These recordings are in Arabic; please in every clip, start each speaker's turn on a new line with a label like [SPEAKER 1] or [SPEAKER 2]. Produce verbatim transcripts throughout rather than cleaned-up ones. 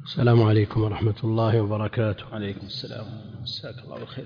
[SPEAKER 1] السلام عليكم ورحمة الله وبركاته.
[SPEAKER 2] عليكم السلام. مساك الله بالخير.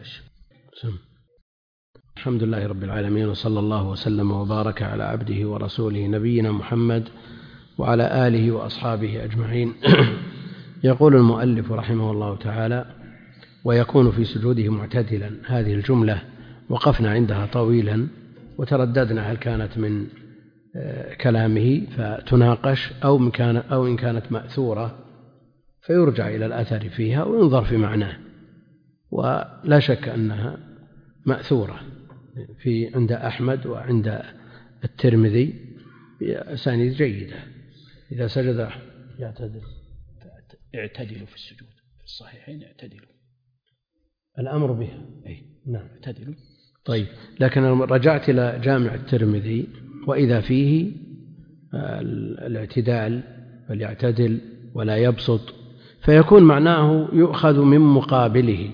[SPEAKER 1] الحمد لله رب العالمين، وصلى الله وسلم وبارك على عبده ورسوله نبينا محمد وعلى آله وأصحابه أجمعين. يقول المؤلف رحمه الله تعالى: ويكون في سجوده معتدلا. هذه الجملة وقفنا عندها طويلا وترددنا هل كانت من كلامه فتناقش أو إن كانت, أو إن كانت مأثورة فيرجع إلى الأثر فيها وينظر في معناه، ولا شك أنها مأثورة في عند أحمد وعند الترمذي بأسانيد جيدة. إذا سجد يعتدل.
[SPEAKER 2] اعتدلوا في السجود، في الصحيحين اعتدلوا،
[SPEAKER 1] الأمر بها.
[SPEAKER 2] أي
[SPEAKER 1] نعم،
[SPEAKER 2] اعتدلوا.
[SPEAKER 1] طيب، لكن رجعت إلى جامع الترمذي وإذا فيه الاعتدال، فليعتدل ولا يبسط، فيكون معناه يؤخذ من مقابله،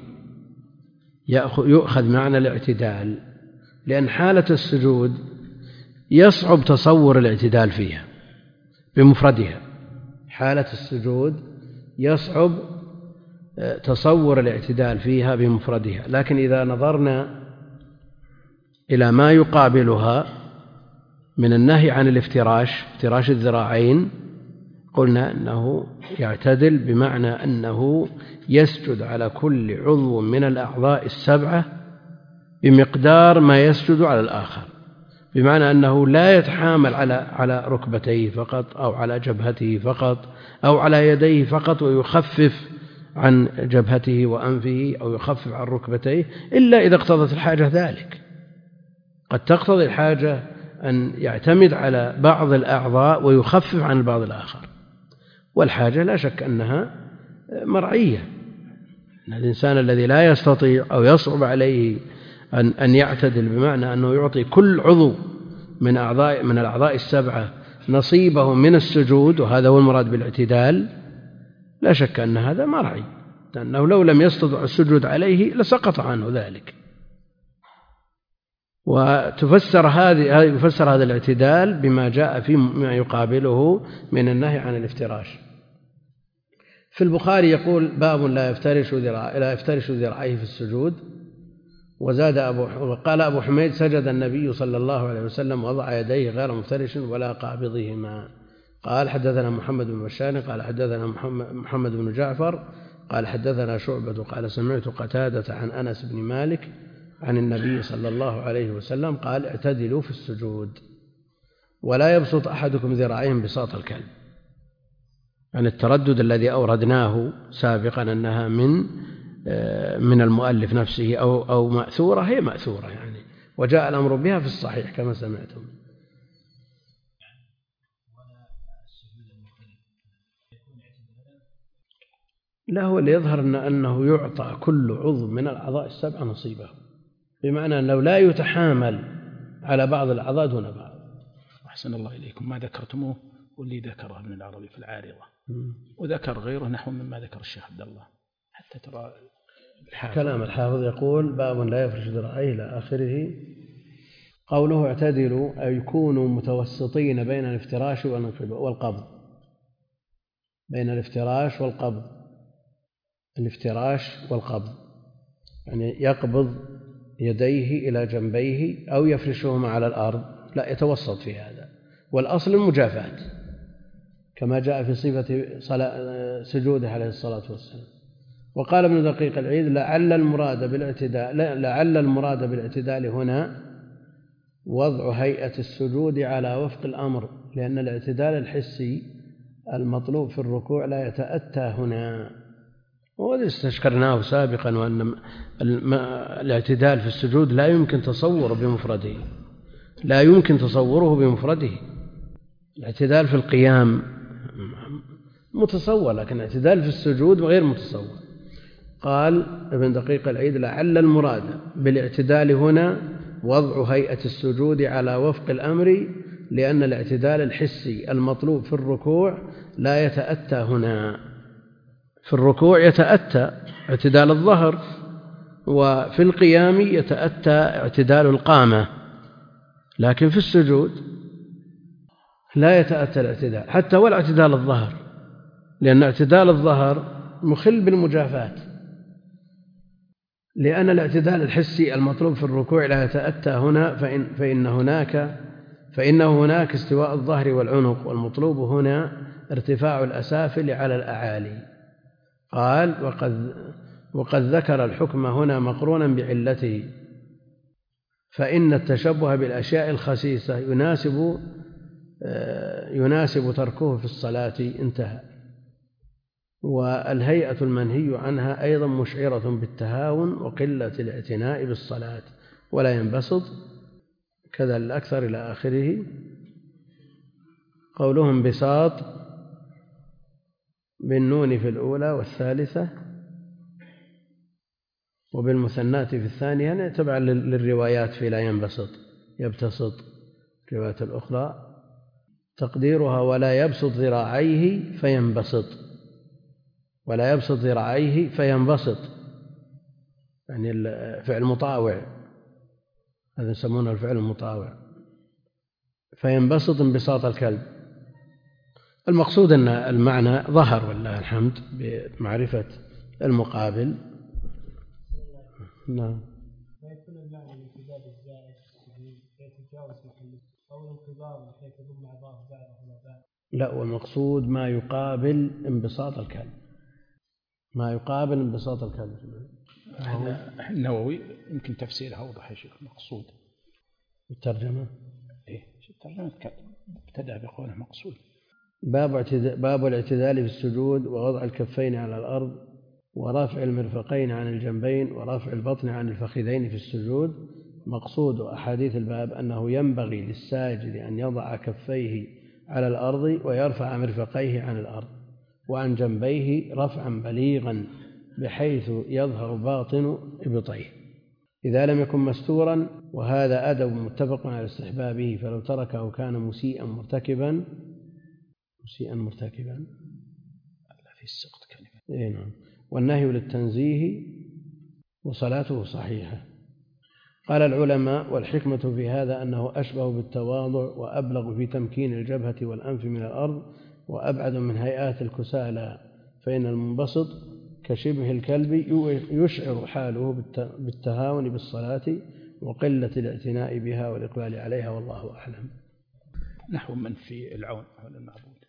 [SPEAKER 1] يؤخذ معنى الاعتدال، لأن حالة السجود يصعب تصور الاعتدال فيها بمفردها. حالة السجود يصعب تصور الاعتدال فيها بمفردها، لكن إذا نظرنا إلى ما يقابلها من النهي عن الافتراش، افتراش الذراعين، قلنا أنه يعتدل بمعنى أنه يسجد على كل عضو من الأعضاء السبعة بمقدار ما يسجد على الآخر، بمعنى أنه لا يتحامل على على ركبتيه فقط أو على جبهته فقط أو على يديه فقط ويخفف عن جبهته وأنفه أو يخفف عن ركبتيه إلا إذا اقتضت الحاجة ذلك. قد تقتضي الحاجة أن يعتمد على بعض الأعضاء ويخفف عن البعض الآخر، والحاجة لا شك أنها مرعية. الإنسان الذي لا يستطيع أو يصعب عليه أن أن يعتدل بمعنى أنه يعطي كل عضو من أعضاء من الأعضاء السبعة نصيبه من السجود، وهذا هو المراد بالاعتدال، لا شك أن هذا مرعي، لأنه لو لم يستطع السجود عليه لسقط عنه ذلك. وتفسر هذه يفسر هذا الاعتدال بما جاء في ما يقابله من النهي عن الافتراش. في البخاري يقول: باب لا يفترش ذراعيه لا يفترش ذراعيه في السجود. وزاد أبو قال أبو حميد: سجد النبي صلى الله عليه وسلم وضع يديه غير مفترش ولا قابضهما. قال: حدثنا محمد بن بشار قال حدثنا محمد بن جعفر قال حدثنا شعبة قال سمعت قتادة عن أنس بن مالك عن النبي صلى الله عليه وسلم قال: اعتدلوا في السجود ولا يبسط أحدكم ذراعيه بساط الكلب. يعني التردد الذي أوردناه سابقا أنها من من المؤلف نفسه أو أو مأثورة، هي مأثورة يعني، وجاء الأمر بها في الصحيح كما سمعتم. لا، هو اللي يظهر أن أنه يعطى كل عضو من الأعضاء السبعة نصيبه، بمعنى أنه لا يتحامل على بعض الأعضاء دون بعض.
[SPEAKER 2] أحسن الله إليكم. ما ذكرتموه واللي ذكره ابن العربي في العارضة، وذكر غيره نحو مما ذكر الشيخ عبد الله، حتى ترى
[SPEAKER 1] كلام الحافظ يقول: باب لا يفرش ذراعيه إلى آخره. قوله اعتدلوا أي يكونوا متوسطين بين الافتراش والقبض، بين الافتراش والقبض، الافتراش والقبض، يعني يقبض يديه إلى جنبيه أو يفرشهما على الأرض، لا، يتوسط في هذا. والأصل المجافاة كما جاء في صفة سجوده عليه الصلاة والسلام. وقال ابن دقيق العيد: لعل المراد بالاعتدال لعل المراد بالاعتدال هنا وضع هيئة السجود على وفق الأمر، لأن الاعتدال الحسي المطلوب في الركوع لا يتأتى هنا. وهذا استشكرناه سابقا، وأن الاعتدال في السجود لا يمكن تصوره بمفرده، لا يمكن تصوره بمفرده. الاعتدال في القيام متصور، لكن الاعتدال في السجود غير متصور. قال ابن دقيق العيد: لعل المراد بالاعتدال هنا وضع هيئة السجود على وفق الأمر، لأن الاعتدال الحسي المطلوب في الركوع لا يتأتى هنا. في الركوع يتأتى اعتدال الظهر، وفي القيام يتأتى اعتدال القامة، لكن في السجود لا يتأتى الاعتدال، حتى ولا اعتدال الظهر، لأن اعتدال الظهر مخل بالمجافاة، لأن الاعتدال الحسي المطلوب في الركوع لا يتأتى هنا، فإن, فإن هناك فإنه هناك استواء الظهر والعنق، والمطلوب هنا ارتفاع الأسافل على الأعالي. قال وقد, وقد ذكر الحكم هنا مقرونا بعلته، فإن التشبه بالأشياء الخسيسة يناسب يناسب تركه في الصلاة. انتهى. والهيئة المنهي عنها أيضا مشعرة بالتهاون وقلة الاعتناء بالصلاة، ولا ينبسط كذا الأكثر إلى آخره. قولهم بساط بالنون في الأولى والثالثة وبالمثنات في الثانية، يعني تبعا للروايات في لا ينبسط يبتسط. الرواية الأخرى تقديرها ولا يبسط ذراعيه فينبسط، ولا يبسط ذراعيه فينبسط، يعني الفعل مطاوع، هذا يسمونه الفعل المطاوع، فينبسط انبساط الكلب. المقصود أن المعنى ظهر والله الحمد بمعرفة المقابل. نعم.
[SPEAKER 3] ويكون المعنى الانقباض الزائد يتجاوز محله أو الانقباض بحيث يضم أعضاء بعضها إلى بعض.
[SPEAKER 1] لا، والمقصود ما يقابل انبساط الكلب، ما يقابل انبساط الكلب.
[SPEAKER 2] النووي يمكن تفسيرها أوضح يا شيخ. المقصود
[SPEAKER 1] الترجمة
[SPEAKER 2] إيه؟ الترجمة ابتدأ بقوله مقصود.
[SPEAKER 1] باب باب الاعتدال في السجود ووضع الكفين على الأرض ورفع المرفقين عن الجنبين ورفع البطن عن الفخذين في السجود. مقصود أحاديث الباب أنه ينبغي للساجد أن يضع كفيه على الأرض ويرفع مرفقيه عن الأرض وعن جنبيه رفعا بليغا بحيث يظهر باطن إبطيه إذا لم يكن مستورا، وهذا أدب متفق على استحبابه، فلو تركه كان مسيئا مرتكبا مسيئا مرتكبا
[SPEAKER 2] في السقط كلمة.
[SPEAKER 1] إيه نعم. والنهي للتنزيه وصلاته صحيحة. قال العلماء والحكمة في هذا أنه أشبه بالتواضع وأبلغ في تمكين الجبهة والأنف من الأرض وأبعد من هيئات الكسالى، فإن المنبسط كشبه الكلب يشعر حاله بالتهاون بالصلاة وقلة الاعتناء بها والإقبال عليها، والله أعلم.
[SPEAKER 2] نحو من في العون على المعبود.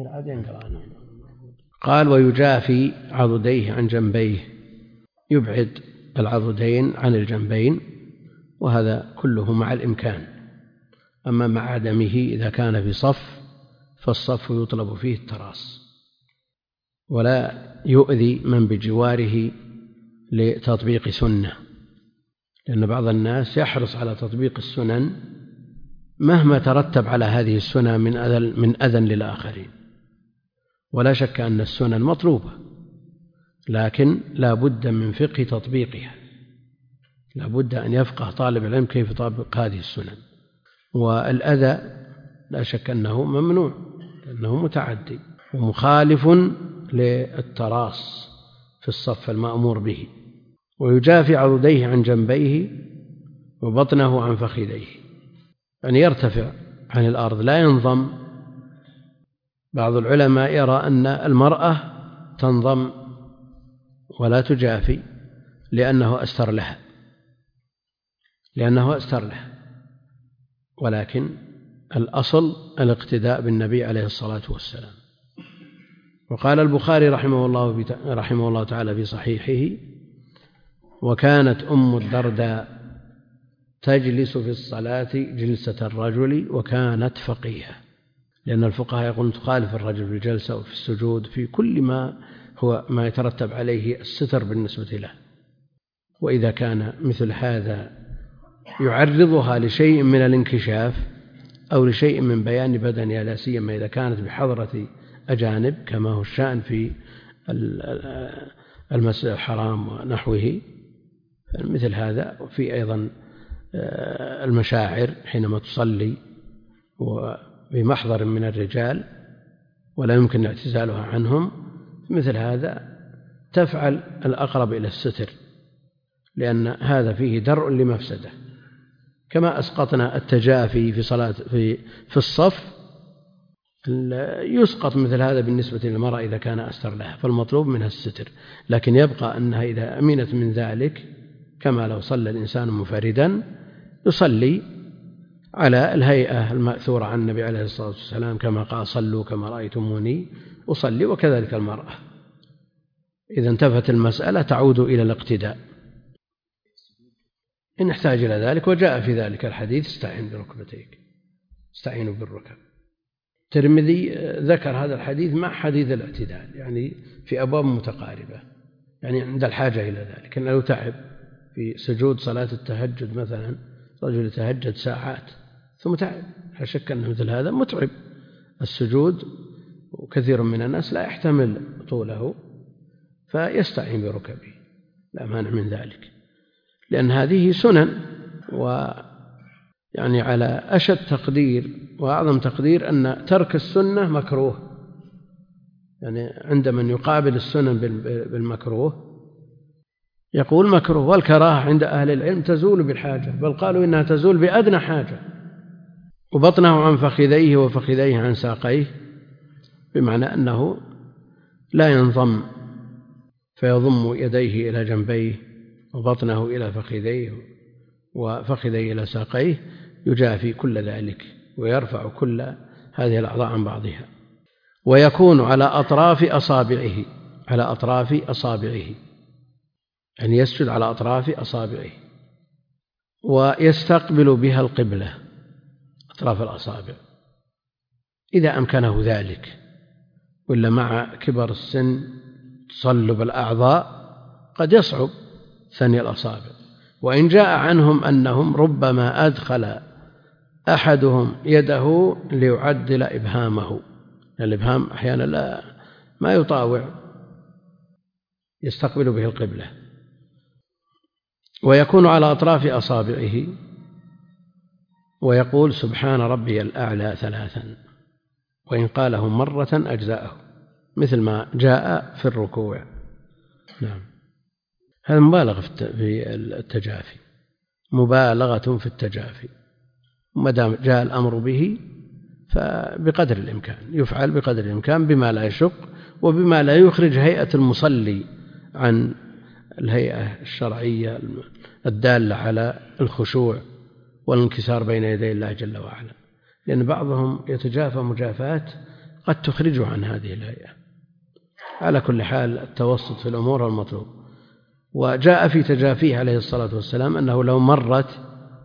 [SPEAKER 1] قال ويجافي عضديه عن جنبيه، يبعد العضدين عن الجنبين، وهذا كله مع الإمكان. أما مع عدمه إذا كان في صف فالصف يطلب فيه التراص، ولا يؤذي من بجواره لتطبيق سنة، لأن بعض الناس يحرص على تطبيق السنن مهما ترتب على هذه السنة من أذى من أذى للآخرين. ولا شك أن السنن مطلوبة، لكن لا بد من فقه تطبيقها، لا بد أن يفقه طالب العلم كيف يطبق هذه السنن. والأذى لا شك أنه ممنوع، لأنه متعدي ومخالف للتراص في الصف المأمور به. ويجافي عضديه عن جنبيه وبطنه عن فخذيه، يعني يرتفع عن الأرض لا ينضم. بعض العلماء يرى أن المرأة تنضم ولا تجافي لأنه أستر لها لأنه أستر لها ولكن الأصل الاقتداء بالنبي عليه الصلاة والسلام. وقال البخاري رحمه الله, رحمه الله تعالى في صحيحه: وكانت أم الدرداء تجلس في الصلاة جلسة الرجل وكانت فقيهة، لأن الفقهاء يقولون تخالف الرجل في الجلسة وفي السجود في كل ما هو ما يترتب عليه الستر بالنسبة له. وإذا كان مثل هذا يعرضها لشيء من الانكشاف أو لشيء من بيان بدنها، لا سيما إذا كانت بحضرة أجانب كما هو الشأن في المسجد الحرام ونحوه، مثل هذا. وفي أيضا المشاعر حينما تصلي وبمحضر من الرجال ولا يمكن اعتزالها عنهم، مثل هذا تفعل الأقرب إلى الستر، لأن هذا فيه درء لمفسده. كما أسقطنا التجافي في صلاة في في الصف يسقط مثل هذا بالنسبة للمرأة إذا كان أستر لها، فالمطلوب منها الستر، لكن يبقى أنها إذا أمنت من ذلك كما لو صلى الإنسان منفردا يصلي على الهيئة المأثورة عن النبي عليه الصلاة والسلام كما قال صلوا كما رأيتموني أصلي، وكذلك المرأة إذا انتفت المسألة تعود إلى الاقتداء إن احتاج إلى ذلك، وجاء في ذلك الحديث استعين بركبتيك، استعينوا بالركب. الترمذي ذكر هذا الحديث مع حديث الاعتدال، يعني في أبواب متقاربة، يعني عند الحاجة إلى ذلك. إنه لو تعب في سجود صلاة التهجد مثلا، رجل يتهجد ساعات ثم تعب، لا شك أن مثل هذا متعب السجود، وكثير من الناس لا يحتمل طوله فيستعين بركبه، لا مانع من ذلك، لأن هذه سنن. ويعني على أشد تقدير وأعظم تقدير أن ترك السنة مكروه، يعني عند من يقابل السنن بالمكروه يقول مكروه، والكراهة عند أهل العلم تزول بالحاجة، بل قالوا إنها تزول بأدنى حاجة. وبطنه عن فخذيه وفخذيه عن ساقيه، بمعنى أنه لا ينضم فيضم يديه إلى جنبيه وبطنه إلى فخذيه وفخذيه إلى ساقيه، يجافي كل ذلك ويرفع كل هذه الأعضاء عن بعضها. ويكون على أطراف أصابعه، على أطراف أصابعه، يعني يسجد على أطراف أصابعه، ويستقبل بها القبلة، أطراف الأصابع إذا أمكنه ذلك، ولا مع كبر السن تصلب الأعضاء قد يصعب ثني الأصابع. وإن جاء عنهم أنهم ربما أدخل أحدهم يده ليعدل إبهامه، الإبهام أحيانا لا ما يطاوع، يستقبل به القبلة. ويكون على أطراف أصابعه، ويقول سبحان ربي الأعلى ثلاثا، وإن قاله مرة أجزاءه، مثل ما جاء في الركوع. نعم، هذا مبالغة في التجافي، مبالغة في التجافي، ما دام جاء الأمر به فبقدر الإمكان يفعل، بقدر الإمكان بما لا يشق وبما لا يخرج هيئة المصلي عن الهيئة الشرعية الدالة على الخشوع والانكسار بين يدي الله جل وعلا، لأن بعضهم يتجافى مجافات قد تخرجه عن هذه الهيئة. على كل حال التوسط في الأمور المطلوب. وجاء في تجافيه عليه الصلاة والسلام أنه لو مرت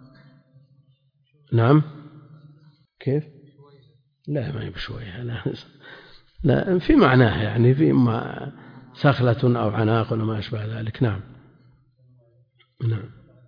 [SPEAKER 1] نعم كيف لا ما بشوية لا, لا في معناه، يعني في ما سخلة أو عناق وما أشبه ذلك. نعم نعم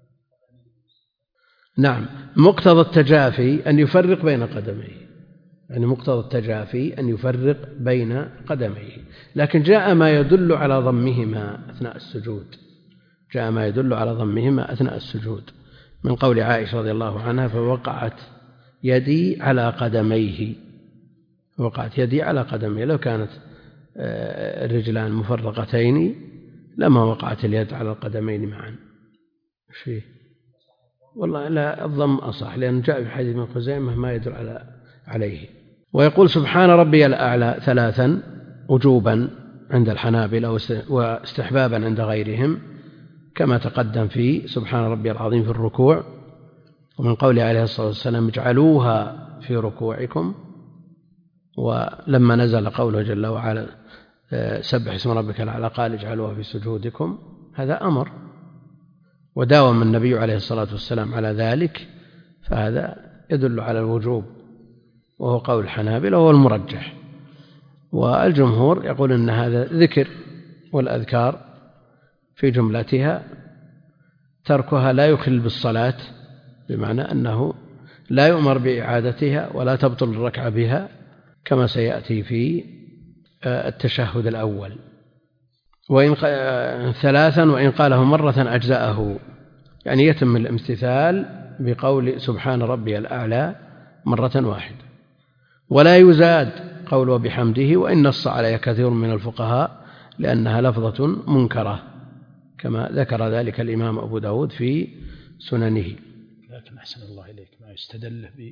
[SPEAKER 1] نعم مقتضى التجافي أن يفرق بين قدميه، يعني مقتضى التجافي أن يفرق بين قدميه، لكن جاء ما يدل على ضمهما أثناء السجود، جاء ما يدل على ضمهما أثناء السجود من قول عائشة رضي الله عنها فوقعت يدي على قدميه، وقعت يدي على قدميه، لو كانت الرجلان مفرقتين لما وقعت اليد على القدمين معا. شيء والله لا، الضم أصح، لأن جاء في حديث من خزيمة ما يدل على عليه. ويقول سبحان ربي الأعلى ثلاثا وجوبا عند الحنابلة واستحبابا عند غيرهم، كما تقدم في سبحان ربي العظيم في الركوع، ومن قوله عليه الصلاة والسلام اجعلوها في ركوعكم، ولما نزل قوله جل وعلا سبح اسم ربك الأعلى قال اجعلوها في سجودكم، هذا أمر وداوم النبي عليه الصلاة والسلام على ذلك، فهذا يدل على الوجوب، وهو قول الحنابلة وهو المرجح. والجمهور يقول أن هذا ذكر، والأذكار في جملتها تركها لا يخل بالصلاة، بمعنى أنه لا يؤمر بإعادتها ولا تبطل الركعة بها، كما سيأتي في التشهد الأول. وإن ثلاثا وإن قاله مرة أجزاءه، يعني يتم الامتثال بقول سبحان ربي الأعلى مرة واحدة، ولا يزاد قوله بحمده، وإن نص عليها كثير من الفقهاء لأنها لفظة منكرة، كما ذكر ذلك الإمام أبو داود في سننه.
[SPEAKER 2] لكن أحسن الله إليك ما يستدل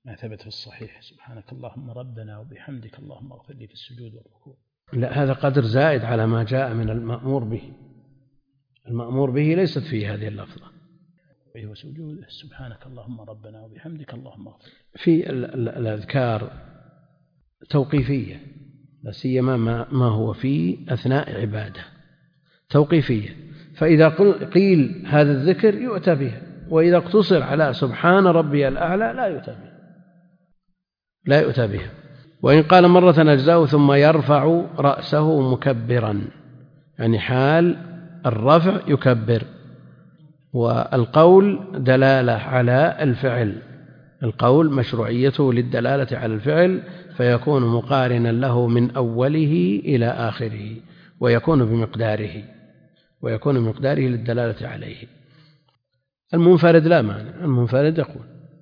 [SPEAKER 2] ما ثبت في الصحيح سبحانك اللهم ربنا وبحمدك اللهم اغفر لي في السجود والركوع.
[SPEAKER 1] لا، هذا قدر زائد على ما جاء من المأمور به. المأمور به ليست فيه هذه اللفظة.
[SPEAKER 2] وهو سجود سبحانك اللهم ربنا وبحمدك اللهم اغفر.
[SPEAKER 1] في الأذكار توقيفية، لا سيما ما هو في أثناء عبادة توقيفية، فإذا قيل هذا الذكر يؤتى بها، وإذا اقتصر على سبحان ربي الأعلى لا يؤتى بها لا يؤتى بها. وإن قال مرة أجزاء ثم يرفع رأسه مكبرا، يعني حال الرفع يكبر. والقول دلالة على الفعل، القول مشروعيته للدلالة على الفعل، فيكون مقارنا له من أوله إلى آخره، ويكون بمقداره ويكون بمقداره للدلالة عليه. المنفرد لا مانع، المنفرد يقول.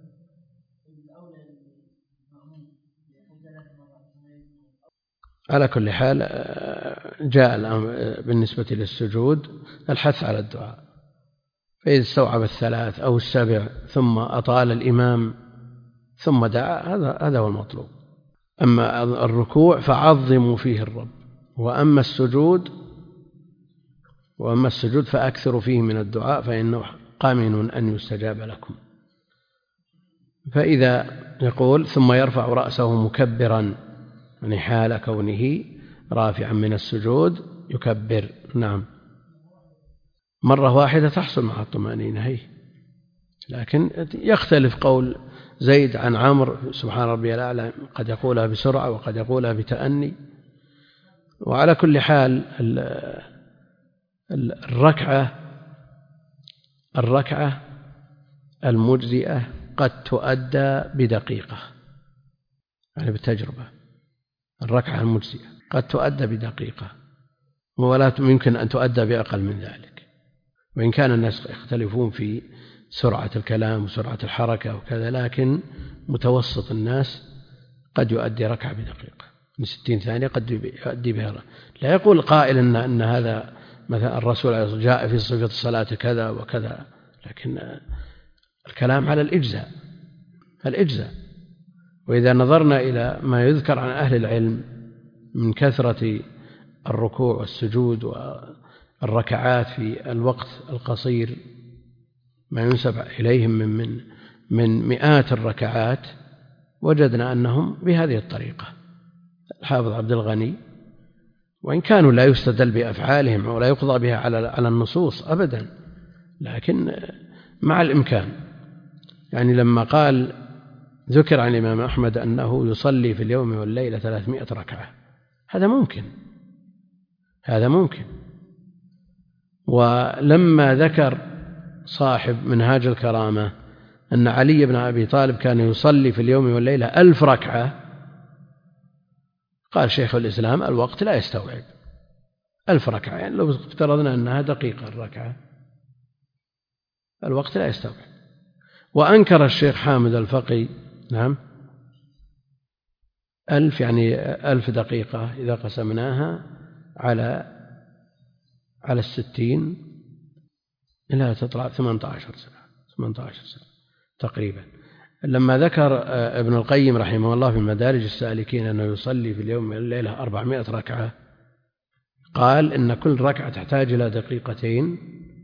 [SPEAKER 1] على كل حال جاء بالنسبة للسجود الحث على الدعاء، فإذا استوعب الثلاث أو السبع ثم أطال الإمام ثم دعا، هذا هذا هو المطلوب. أما الركوع فعظموا فيه الرب، وأما السجود وأما السجود فأكثروا فيه من الدعاء، فإنه قامن أن يستجاب لكم. فإذا يقول ثم يرفع رأسه مكبرا، يعني حال كونه رافعا من السجود يكبر. نعم، مرة واحدة تحصل مع الطمأنينة هي، لكن يختلف قول زيد عن عمرو سبحان ربي الأعلى، قد يقولها بسرعة وقد يقولها بتأني. وعلى كل حال الركعة الركعة المجزئة قد تؤدى بدقيقة، يعني بالتجربة الركعة المجزئة قد تؤدى بدقيقة، ولا يمكن أن تؤدى بأقل من ذلك. وإن كان الناس يختلفون في سرعة الكلام وسرعة الحركة وكذا، لكن متوسط الناس قد يؤدي ركعة بدقيقة من ستين ثانية قد يؤدي بها. لا يقول قائل إن, إن هذا مثلا الرسول جاء في صفة الصلاة كذا وكذا، لكن الكلام على الإجزاء الإجزاء وإذا نظرنا إلى ما يذكر عن أهل العلم من كثرة الركوع والسجود والركعات في الوقت القصير، ما ينسب إليهم من, من, من مئات الركعات، وجدنا أنهم بهذه الطريقة. الحافظ عبد الغني، وإن كانوا لا يستدل بأفعالهم ولا يقضى بها على على النصوص أبدا، لكن مع الإمكان. يعني لما قال ذكر عن الإمام أحمد أنه يصلي في اليوم والليلة ثلاثمائة ركعة، هذا ممكن هذا ممكن ولما ذكر صاحب منهاج الكرامة أن علي بن أبي طالب كان يصلي في اليوم والليلة ألف ركعة، قال شيخ الإسلام الوقت لا يستوعب ألف ركعة، يعني لو افترضنا أنها دقيقة الركعة الوقت لا يستوعب. وأنكر الشيخ حامد الفقي نعم ألف، يعني ألف دقيقة إذا قسمناها على على الستين لا تطلع ثمانية عشر سنة ثمانية عشر سنة تقريبا. لما ذكر ابن القيم رحمه الله في مدارج السالكين أنه يصلي في اليوم والليلة أربعمائة ركعة، قال إن كل ركعة تحتاج إلى دقيقتين،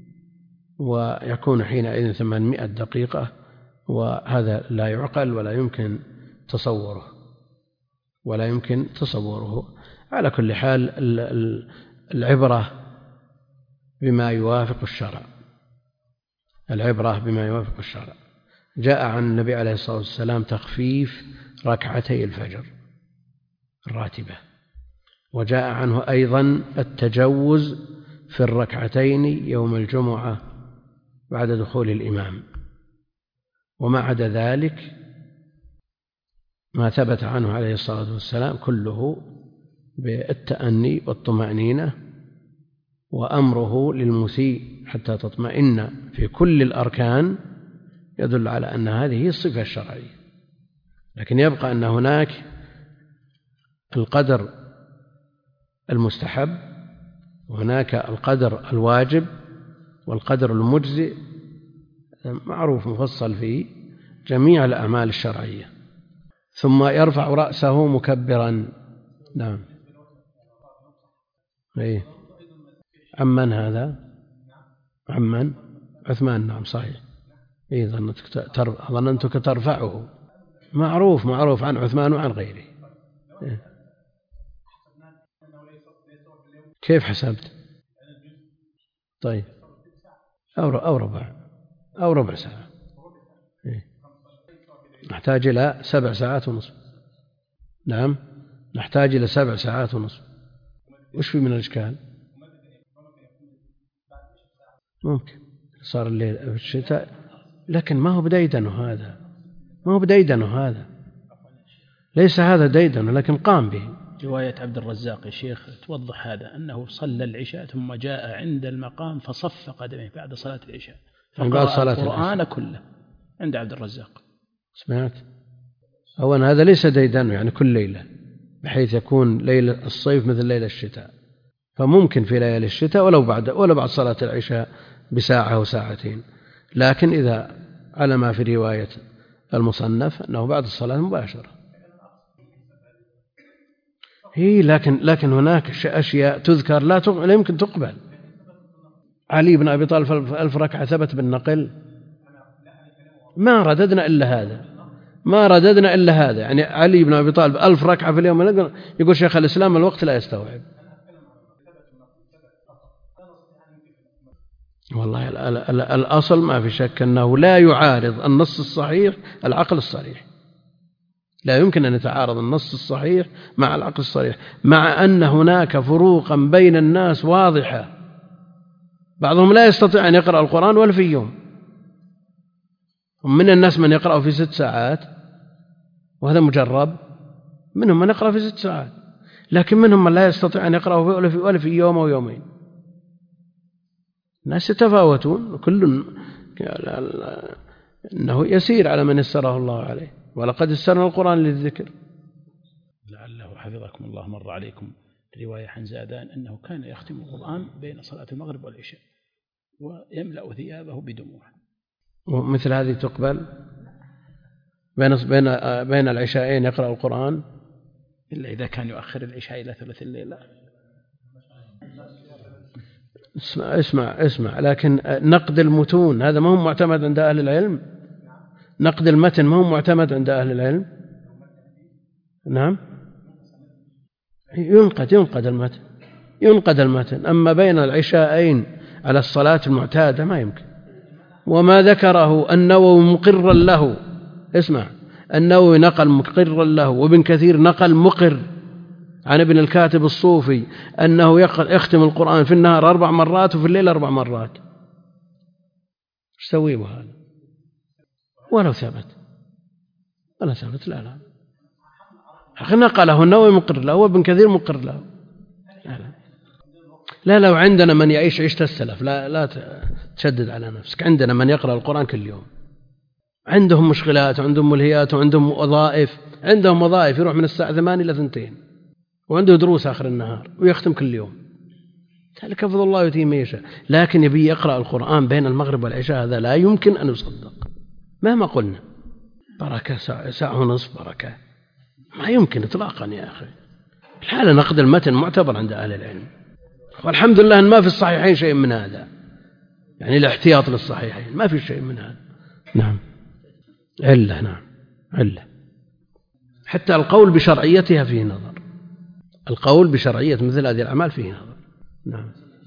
[SPEAKER 1] ويكون حينئذ ثمانمائة دقيقة، وهذا لا يعقل ولا يمكن تصوره ولا يمكن تصوره. على كل حال العبرة بما يوافق الشرع العبرة بما يوافق الشرع. جاء عن النبي عليه الصلاة والسلام تخفيف ركعتي الفجر الراتبة، وجاء عنه أيضا التجوز في الركعتين يوم الجمعة بعد دخول الإمام. وما عدا ذلك ما ثبت عنه عليه الصلاة والسلام كله بالتأني والطمأنينة، وأمره للمسيء حتى تطمئن في كل الأركان يدل على أن هذه الصفة الشرعية. لكن يبقى أن هناك القدر المستحب، وهناك القدر الواجب، والقدر المجزئ معروف مفصل في جميع الأعمال الشرعية. ثم يرفع رأسه مكبرا. نعم. إيه. عمن هذا؟ عمن؟ عثمان. نعم صحيح. إيه ظننتك ترفعه. معروف معروف عن عثمان وعن غيره. إيه. كيف حسبت؟ طيب أو أو ربع أو ربع ساعة. إيه. نحتاج إلى سبع ساعات ونصف. نعم نحتاج إلى سبع ساعات ونصف. وش في من الإشكال؟ ممكن صار الليل في الشتاء، لكن ما هو بديدن هذا، ما هو بديدن هذا، ليس هذا ديدن لكن قام به.
[SPEAKER 2] رواية عبد الرزاق يا شيخ توضح هذا، أنه صلى العشاء ثم جاء عند المقام فصف قدمه بعد صلاة العشاء فقرأ القرآن كله عند عبد الرزاق.
[SPEAKER 1] سمعت؟ أولا هذا ليس ديدن يعني كل ليلة، بحيث يكون ليلة الصيف مثل ليلة الشتاء، فممكن في ليالي الشتاء ولو بعد ولا بعد صلاة العشاء بساعة أو ساعتين، لكن إذا على ما في رواية المصنف أنه بعد الصلاة مباشرة. هي لكن لكن هناك أشياء تذكر لا لا يمكن تقبل. علي بن أبي طالب ألف ركعة ثبت بالنقل، ما رددنا إلا هذا، ما رددنا إلا هذا. يعني علي بن أبي طالب ألف ركعة في اليوم، يقول شيخ الإسلام الوقت لا يستوعب. والله الأصل ما في شك أنه لا يعارض النص الصحيح العقل الصريح، لا يمكن أن يتعارض النص الصحيح مع العقل الصريح، مع أن هناك فروقا بين الناس واضحة. بعضهم لا يستطيع أن يقرأ القرآن ولا في يوم، ومن الناس من يقرأ في ست ساعات وهذا مجرب، منهم من يقرأ في ست ساعات، لكن منهم من لا يستطيع أن يقرأ ولا في يوم أو يومين. الناس يتفاوتون، كل إنه يسير على من يسره الله عليه، ولقد يسرنا القرآن للذكر.
[SPEAKER 2] لعله حفظكم الله مر عليكم رواية عن زادان أنه كان يختم القرآن بين صلاة المغرب والعشاء ويملأ ثيابه بدموع.
[SPEAKER 1] ومثل هذه تقبل بين بين بين العشاءين يقرأ القرآن،
[SPEAKER 2] إلا إذا كان يؤخر العشاء إلى ثلث الليل.
[SPEAKER 1] اسمع اسمع اسمع لكن نقد المتون هذا ما هو معتمد عند أهل العلم. نقد المتن ما هو معتمد عند أهل العلم. نعم ينقد ينقد المتن ينقد المتن أما بين العشاءين على الصلاة المعتادة ما يمكن. وما ذكره النووي مقرا له، اسمع النووي نقل مقرا له، وابن كثير نقل مقر عن ابن الكاتب الصوفي أنه يختم القرآن في النهار أربع مرات وفي الليل أربع مرات. ايش سوي بهذا؟ ولو ثبت ولا ثبت لا لا نقله النووي مقر له وابن كثير مقر له. لا لا, لا لو عندنا من يعيش عيشة السلف لا لا تشدد على نفسك. عندنا من يقرأ القرآن كل يوم، عندهم مشغلات وعندهم ملهيات وعندهم وظائف، عندهم وظائف يروح من الساعة ثمانية إلى ثنتين وعنده دروس آخر النهار ويختم كل يوم. ذلك فضل الله يؤتيه من يشاء، لكن يبي يقرأ القرآن بين المغرب والعشاء هذا لا يمكن أن يصدق مهما قلنا. بركة ساعة, ساعة ونصف بركة، ما يمكن إطلاقا يا أخي. الحالة نقد المتن معتبر عند أهل العلم، والحمد لله أن ما في الصحيحين شيء من هذا، يعني الاحتياط للصحيحين ما في شيء من هذا. نعم علة، نعم علة. حتى القول بشرعيتها فيه نظر، القول بشرعية مثل هذه الأعمال فيه نظر. نعم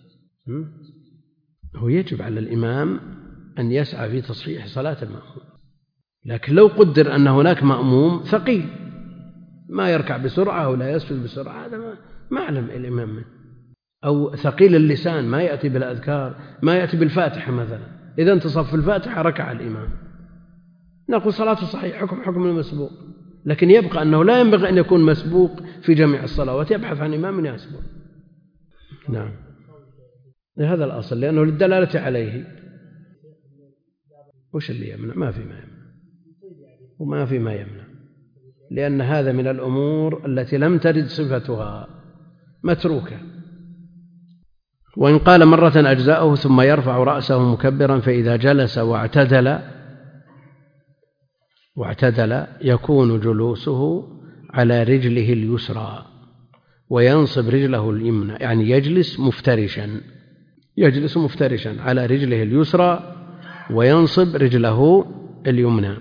[SPEAKER 1] هو يجب على الإمام أن يسعى في تصحيح صلاة المأموم، لكن لو قدر أن هناك مأموم ثقيل ما يركع بسرعة ولا يسجد بسرعة، هذا ما, ما علم الإمام منه، أو ثقيل اللسان ما يأتي بالأذكار، ما يأتي بالفاتحة مثلا، إذا انتصف في الفاتحة ركع الإمام، نقول صلاته صحيح حكم حكم المسبوق، لكن يبقى أنه لا ينبغي أن يكون مسبوق في جميع الصلوات، يبحث عن إمام يسبق. نعم هذا الأصل، لأنه للدلالة عليه. وش اللي يمنع؟ ما في ما يمنع وما في ما يمنع، لأن هذا من الأمور التي لم ترد صفتها، متروكة. وإن قال مرة أجزاؤه ثم يرفع رأسه مكبرا، فإذا جلس واعتدل واعتدل يكون جلوسه على رجله اليسرى وينصب رجله اليمنى، يعني يجلس مفترشا يجلس مفترشا على رجله اليسرى وينصب رجله اليمنى.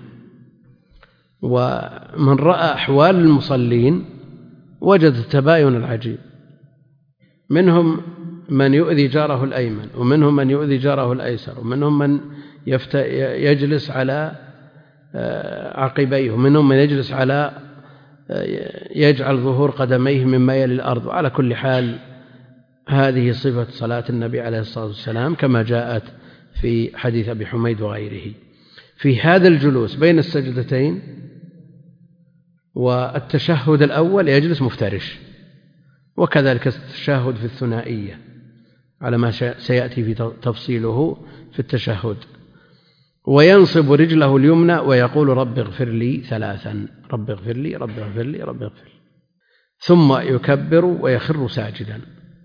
[SPEAKER 1] ومن رأى أحوال المصلين وجد التباين العجيب، منهم من يؤذي جاره الأيمن، ومنهم من يؤذي جاره الأيسر، ومنهم من يجلس على عقبيه، ومنهم من يجلس على يجعل ظهور قدميه مما يلي الأرض. وعلى كل حال هذه صفة صلاة النبي عليه الصلاة والسلام كما جاءت في حديث أبي حميد وغيره. في هذا الجلوس بين السجدتين والتشهد الأول يجلس مفترش، وكذلك التشهد في الثنائية على ما سيأتي في تفصيله في التشهد. وينصب رجله اليمنى ويقول رب اغفر لي ثلاثا، رب اغفر لي رب اغفر لي رب اغفر لي، ثم يكبر ويخر ساجدا.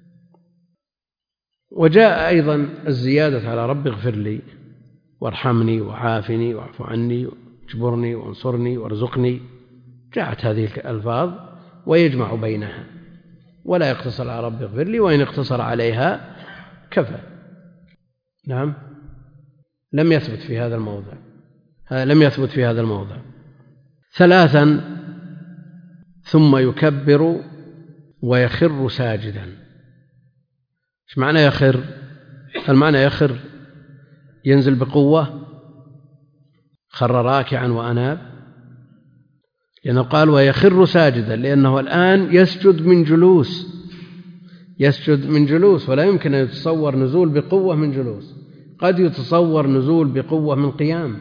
[SPEAKER 1] وجاء أيضا الزيادة على رب اغفر لي وارحمني وعافني واعف عني واجبرني وانصرني وارزقني، جاءت هذه الألفاظ ويجمع بينها ولا يقتصر على رب اغفر لي، وإن اقتصر عليها كفى. نعم، لم يثبت في هذا الموضع لم يثبت في هذا الموضع ثلاثا ثم يكبر ويخر ساجدا. ايش معنى يخر؟ المعنى يخر ينزل بقوة، خر راكعا وأناب، لأنه قال ويخر ساجدا، لأنه الآن يسجد من جلوس يسجد من جلوس ولا يمكن أن يتصور نزول بقوة من جلوس، قد يتصور نزول بقوة من قيام،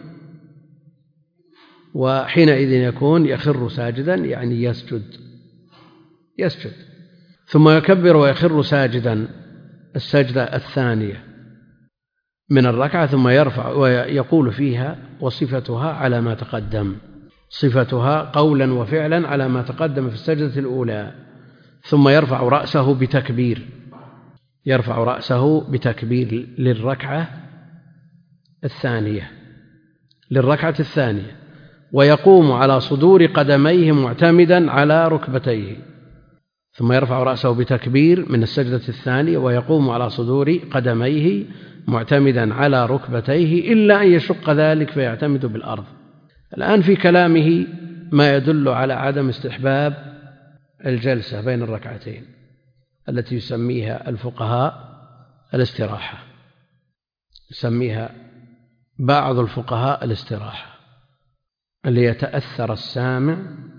[SPEAKER 1] وحينئذ يكون يخر ساجدا يعني يسجد يسجد ثم يكبر ويخر ساجدا السجدة الثانية من الركعة، ثم يرفع ويقول فيها وصفتها على ما تقدم، صفتها قولا وفعلا على ما تقدم في السجدة الأولى. ثم يرفع رأسه بتكبير يرفع رأسه بتكبير للركعة الثانية للركعة الثانية ويقوم على صدور قدميه معتمدا على ركبتيه. ثم يرفع رأسه بتكبير من السجدة الثانية ويقوم على صدور قدميه معتمدا على ركبتيه إلا أن يشق ذلك فيعتمد بالأرض. الآن في كلامه ما يدل على عدم استحباب الجلسة بين الركعتين التي يسميها الفقهاء الاستراحة يسميها بعض الفقهاء الاستراحة ليتأثر السامع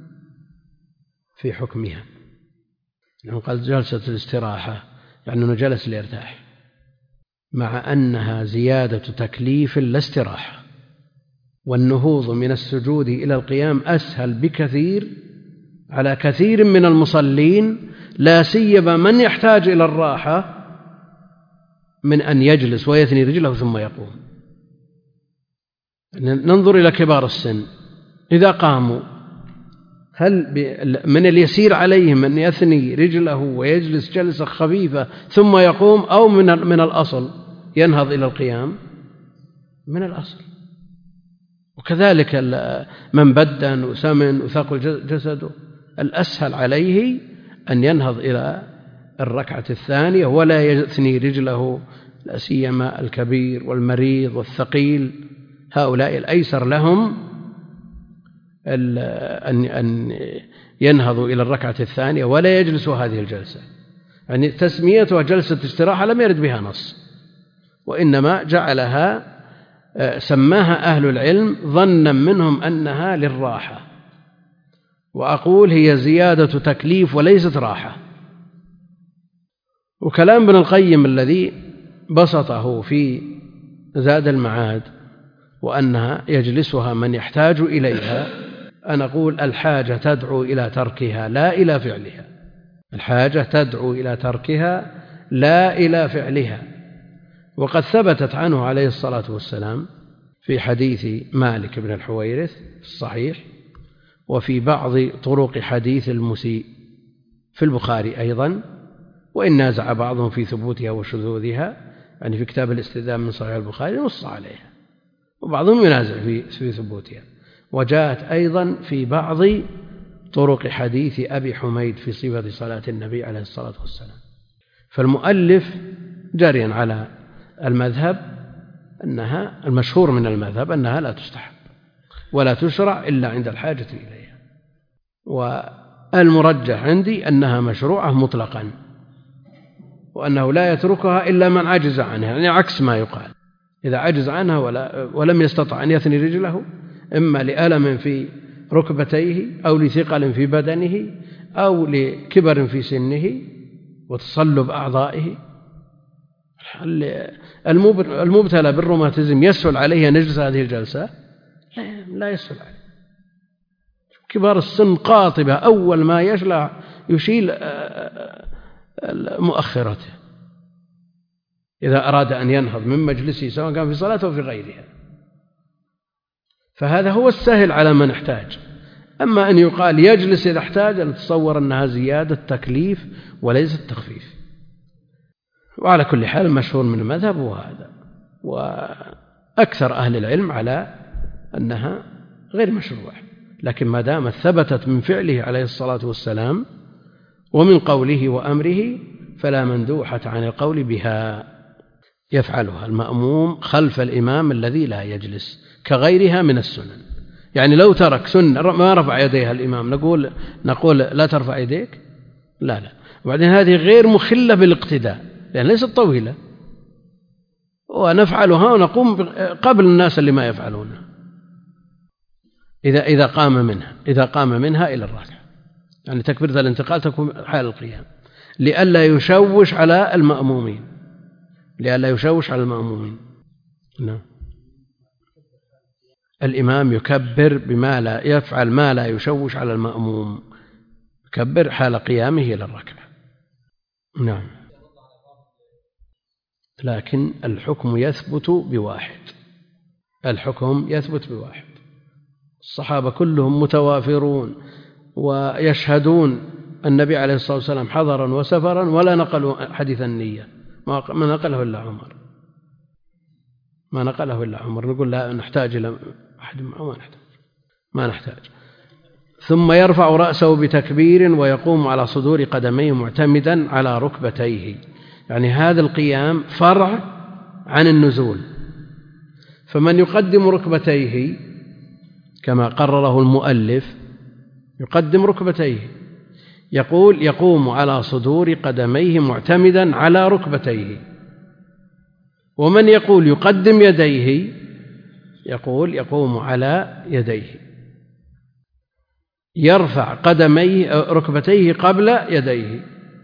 [SPEAKER 1] في حكمها. يعني قال جلسة الاستراحة يعني أنه جلس ليرتاح، مع أنها زيادة تكليف لا استراحة، والنهوض من السجود إلى القيام أسهل بكثير على كثير من المصلين، لا سيما من يحتاج إلى الراحة، من أن يجلس ويثني رجله ثم يقوم. ننظر إلى كبار السن إذا قاموا، هل من اليسير عليهم أن يثني رجله ويجلس جلسة خفيفة ثم يقوم، أو من من الأصل ينهض إلى القيام؟ من الأصل. وكذلك من بدن وسمن وثقل جسده الأسهل عليه أن ينهض إلى الركعة الثانية ولا يثني رجله، لا سيما الكبير والمريض والثقيل، هؤلاء الأيسر لهم أن ينهضوا إلى الركعة الثانية ولا يجلسوا هذه الجلسة. يعني تسميتها جلسة استراحة لم يرد بها نص، وإنما جعلها سماها أهل العلم ظنا منهم أنها للراحة، وأقول هي زيادة تكليف وليست راحة. وكلام ابن القيم الذي بسطه في زاد المعاد وأنها يجلسها من يحتاج إليها، أنا أقول الحاجة تدعو إلى تركها لا إلى فعلها الحاجة تدعو إلى تركها لا إلى فعلها. وقد ثبتت عنه عليه الصلاة والسلام في حديث مالك بن الحويرث في الصحيح، وفي بعض طرق حديث المسيء في البخاري أيضا، وإن نازع بعضهم في ثبوتها وشذوذها، يعني في كتاب الاستئذان من صحيح البخاري نص عليها، وبعضهم ينازع في ثبوتها. وجاءت أيضا في بعض طرق حديث أبي حميد في صفة صلاة النبي عليه الصلاة والسلام. فالمؤلف جاريا على المذهب أنها المشهور من المذهب أنها لا تستحب ولا تشرع إلا عند الحاجة إليها، والمرجح عندي أنها مشروعة مطلقا، وأنه لا يتركها إلا من عجز عنها، يعني عكس ما يقال، إذا عجز عنها ولا ولم يستطع أن يثني رجله إما لألم في ركبتيه أو لثقل في بدنه أو لكبر في سنه وتصلب أعضائه. المبتلى بالروماتيزم يسهل عليه أن يجلس هذه الجلسة؟ لا يسهل عليه. كبار السن قاطبة، أول ما يشلع يشيل مؤخرته إذا أراد أن ينهض من مجلسه سواء كان في صلاة أو في غيرها. فهذا هو السهل على من احتاج. أما أن يقال يجلس إذا احتاج، نتصور أنها زيادة تكليف وليس التخفيف. وعلى كل حال المشهور من المذهب هو هذا، وأكثر أهل العلم على أنها غير مشروعة، لكن ما دامت ثبتت من فعله عليه الصلاة والسلام ومن قوله وأمره فلا مندوحة عن القول بها. يفعلها المأموم خلف الإمام الذي لا يجلس كغيرها من السنن. يعني لو ترك سنة ما رفع يديها الإمام نقول نقول لا ترفع يديك؟ لا لا. وبعدين هذه غير مخلة بالاقتداء لأن ليست طويلة، ونفعلها ونقوم قبل الناس اللي ما يفعلونها إذا إذا قام منها إذا قام منها إلى الركعة، يعني تكبيرة الانتقال تكون حال القيام لئلا يشوش على المأمومين لئلا يشوش على المأمومين. نعم. الإمام يكبر بما لا يفعل ما لا يشوش على المأموم، يكبر حال قيامه إلى الركعة. نعم. لكن الحكم يثبت بواحد الحكم يثبت بواحد الصحابة كلهم متوافرون ويشهدون النبي عليه الصلاة والسلام حضرا وسفرا ولا نقلوا حديث النية، ما نقله إلا عمر ما نقله إلا عمر نقول لا نحتاج إلى أحد ما نحتاج ما نحتاج ثم يرفع رأسه بتكبير ويقوم على صدور قدميه معتمدا على ركبتيه. يعني هذا القيام فرع عن النزول، فمن يقدم ركبتيه كما قرره المؤلف يقدم ركبتيه، يقول يقوم على صدور قدميه معتمدا على ركبتيه. ومن يقول يقدم يديه يقول يقوم على يديه، يرفع قدميه ركبتيه قبل يديه،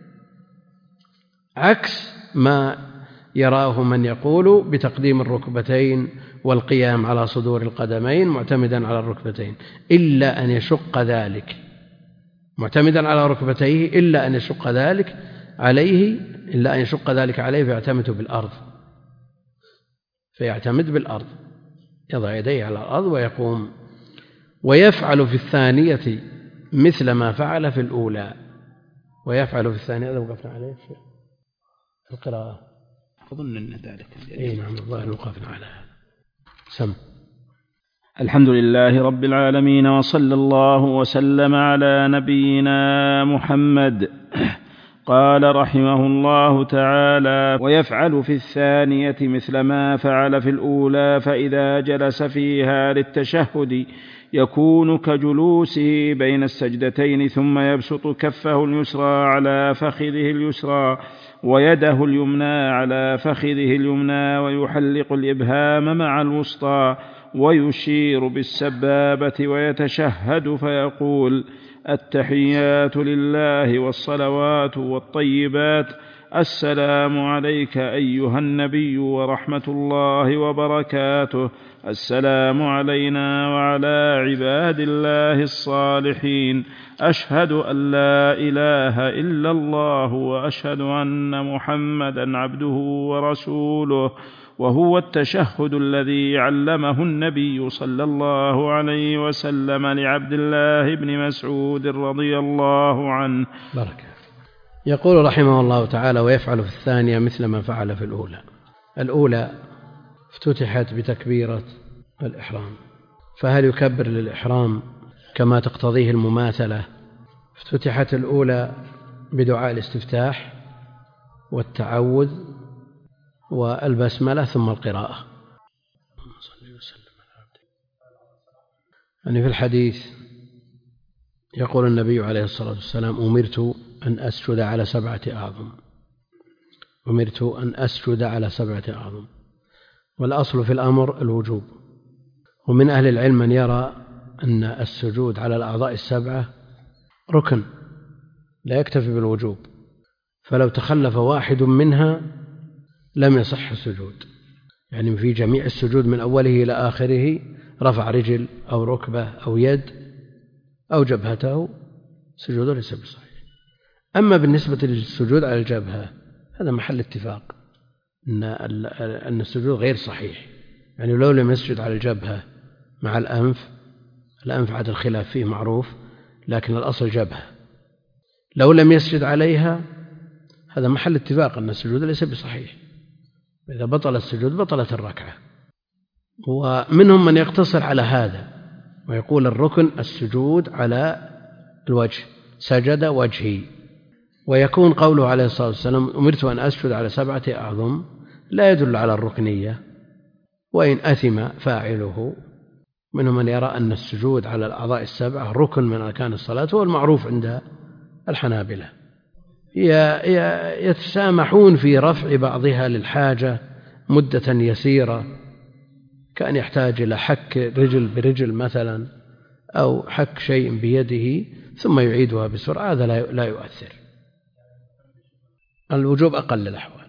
[SPEAKER 1] عكس ما يراه من يقول بتقديم الركبتين والقيام على صدور القدمين معتمدا على الركبتين، إلا أن يشق ذلك معتمدا على ركبتيه إلا أن يشق ذلك عليه إلا أن يشق ذلك عليه فيعتمد بالأرض فيعتمد بالأرض يضع يديه على الأرض ويقوم. ويفعل في الثانية مثل ما فعل في الأولى ويفعل في الثانية هذا وقفنا عليه في القراءة
[SPEAKER 2] أظن أن ذلك
[SPEAKER 1] إيه نعم الله وقفنا على هذا. سم.
[SPEAKER 4] الحمد لله رب العالمين وصلى الله وسلم على نبينا محمد. قال رحمه الله تعالى: ويفعل في الثانية مثل ما فعل في الأولى، فإذا جلس فيها للتشهد يكون كجلوسه بين السجدتين، ثم يبسط كفه اليسرى على فخذه اليسرى ويده اليمنى على فخذه اليمنى، ويحلق الإبهام مع الوسطى ويشير بالسبابة ويتشهد فيقول: التحيات لله والصلوات والطيبات، السلام عليك أيها النبي ورحمة الله وبركاته، السلام علينا وعلى عباد الله الصالحين، أشهد أن لا إله إلا الله وأشهد أن محمدا عبده ورسوله. وهو التشهد الذي علمه النبي صلى الله عليه وسلم لعبد الله بن مسعود رضي الله عنه.
[SPEAKER 1] بركة. يقول رحمه الله تعالى: ويفعل في الثانية مثل ما فعل في الأولى. الأولى افتتحت بتكبيرة الإحرام، فهل يكبر للإحرام كما تقتضيه المماثلة؟ افتتحت الأولى بدعاء الاستفتاح والتعوذ والبسملة ثم القراءة. يعني في الحديث يقول النبي عليه الصلاة والسلام: أمرت أن أسجد على سبعة أعظم أمرت أن أسجد على سبعة أعظم والأصل في الأمر الوجوب. ومن أهل العلم من يرى أن السجود على الأعضاء السبعة ركن لا يكتفي بالوجوب، فلو تخلف واحد منها لم يصح السجود. يعني في جميع السجود من أوله إلى آخره رفع رجل أو ركبة أو يد أو جبهته سجوده ليس بصحيح. أما بالنسبة للسجود على الجبهة هذا محل اتفاق أن السجود غير صحيح. يعني لو لم يسجد على الجبهة مع الأنف، الأنف عاد الخلاف فيه معروف، لكن الأصل جبهة، لو لم يسجد عليها هذا محل اتفاق أن السجود ليس بصحيح. إذا بطل السجود بطلت الركعة. ومنهم من يقتصر على هذا ويقول الركن السجود على الوجه، سجد وجهي، ويكون قوله عليه الصلاة والسلام: أمرت أن أسجد على سبعة أعظم لا يدل على الركنية، وإن أثم فاعله. منهم من يرى أن السجود على الأعضاء السبعة ركن من أركان الصلاة، هو المعروف عند الحنابلة. يتسامحون في رفع بعضها للحاجة مدة يسيرة، كأن يحتاج إلى حك رجل برجل مثلا أو حك شيء بيده ثم يعيدها بسرعة، هذا لا يؤثر. الوجوب أقل الأحوال.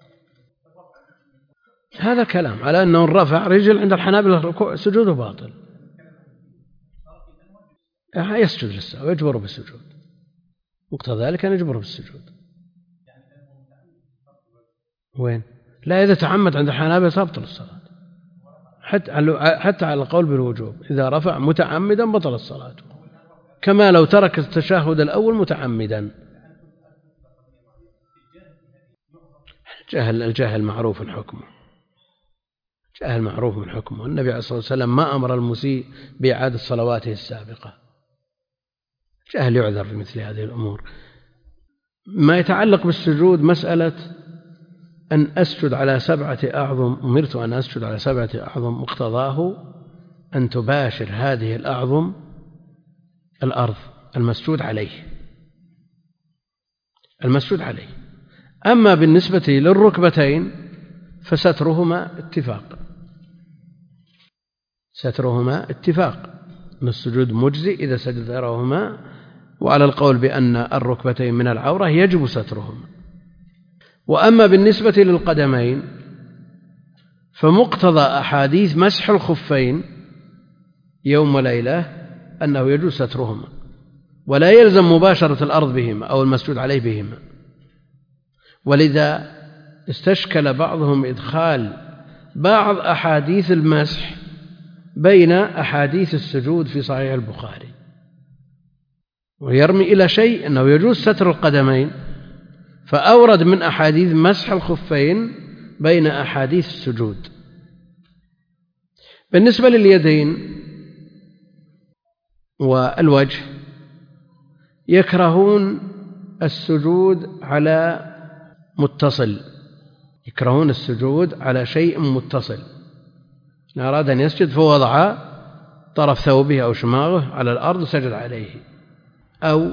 [SPEAKER 1] هذا كلام على أنه رفع رجل عند الحنابلة الركوع سجوده باطل، يسجد للسهو ويجبر بالسجود، مقتضى ذلك أن يجبر بالسجود. وين؟ لا، إذا تعمد عند الحنابلة تبطل الصلاة، حتى على القول بالوجوب. إذا رفع متعمدا بطل الصلاة، كما لو ترك التشهد الأول متعمدا. الجهل الجهل معروف من حكمه، جهل معروف من حكمه. النبي عليه الصلاة والسلام ما أمر المسيء بإعادة صلواته السابقة. جهل يعذر في مثل هذه الأمور. ما يتعلق بالسجود، مسألة أن أسجد على سبعة أعظم، أمرت أن أسجد على سبعة أعظم، مقتضاه أن تباشر هذه الأعظم الأرض المسجود عليه المسجود عليه أما بالنسبة للركبتين فسترهما اتفاق سترهما اتفاق أن السجود مجزي إذا سجد غيرهما، وعلى القول بأن الركبتين من العورة يجب سترهما. وأما بالنسبة للقدمين فمقتضى أحاديث مسح الخفين يوم وليلة أنه يجوز سترهما، ولا يلزم مباشرة الأرض بهما أو المسجود عليه بهما. ولذا استشكل بعضهم إدخال بعض أحاديث المسح بين أحاديث السجود في صحيح البخاري، ويرمي إلى شيء أنه يجوز ستر القدمين، فأورد من أحاديث مسح الخفين بين أحاديث السجود. بالنسبة لليدين والوجه يكرهون السجود على متصل يكرهون السجود على شيء متصل. إن أراد أن يسجد فوضع طرف ثوبه أو شماغه على الأرض وسجد عليه، أو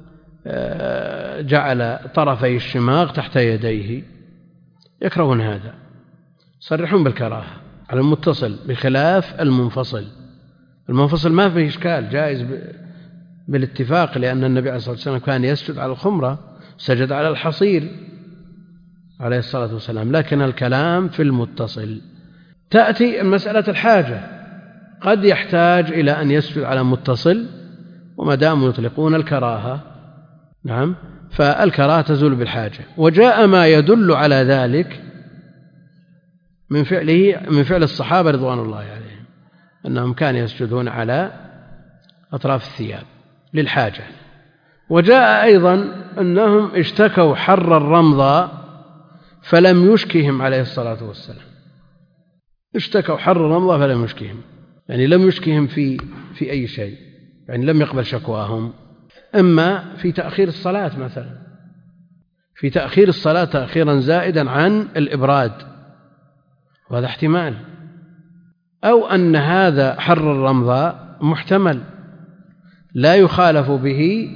[SPEAKER 1] جعل طرفي الشماغ تحت يديه، يكرهون هذا، صرحون بالكراهة على المتصل بخلاف المنفصل. المنفصل ما فيه إشكال، جائز بالاتفاق، لأن النبي عليه الصلاة والسلام كان يسجد على الخمرة، سجد على الحصير عليه الصلاة والسلام. لكن الكلام في المتصل. تأتي مسألة الحاجة، قد يحتاج إلى أن يسجد على متصل، وما دام يطلقون الكراهة نعم فالكراهة تزول بالحاجة. وجاء ما يدل على ذلك من فعله من فعل الصحابة رضوان الله عليهم، أنهم كانوا يسجدون على أطراف الثياب للحاجة. وجاء أيضا أنهم اشتكوا حر الرمضة فلم يشكهم عليه الصلاة والسلام، اشتكوا حر الرمضة فلم يشكهم، يعني لم يشكهم في في أي شيء، يعني لم يقبل شكواهم. أما في تأخير الصلاة مثلا، في تأخير الصلاة تأخيرا زائدا عن الإبراد، وهذا احتمال، أو أن هذا حر الرمضاء محتمل لا يخالف به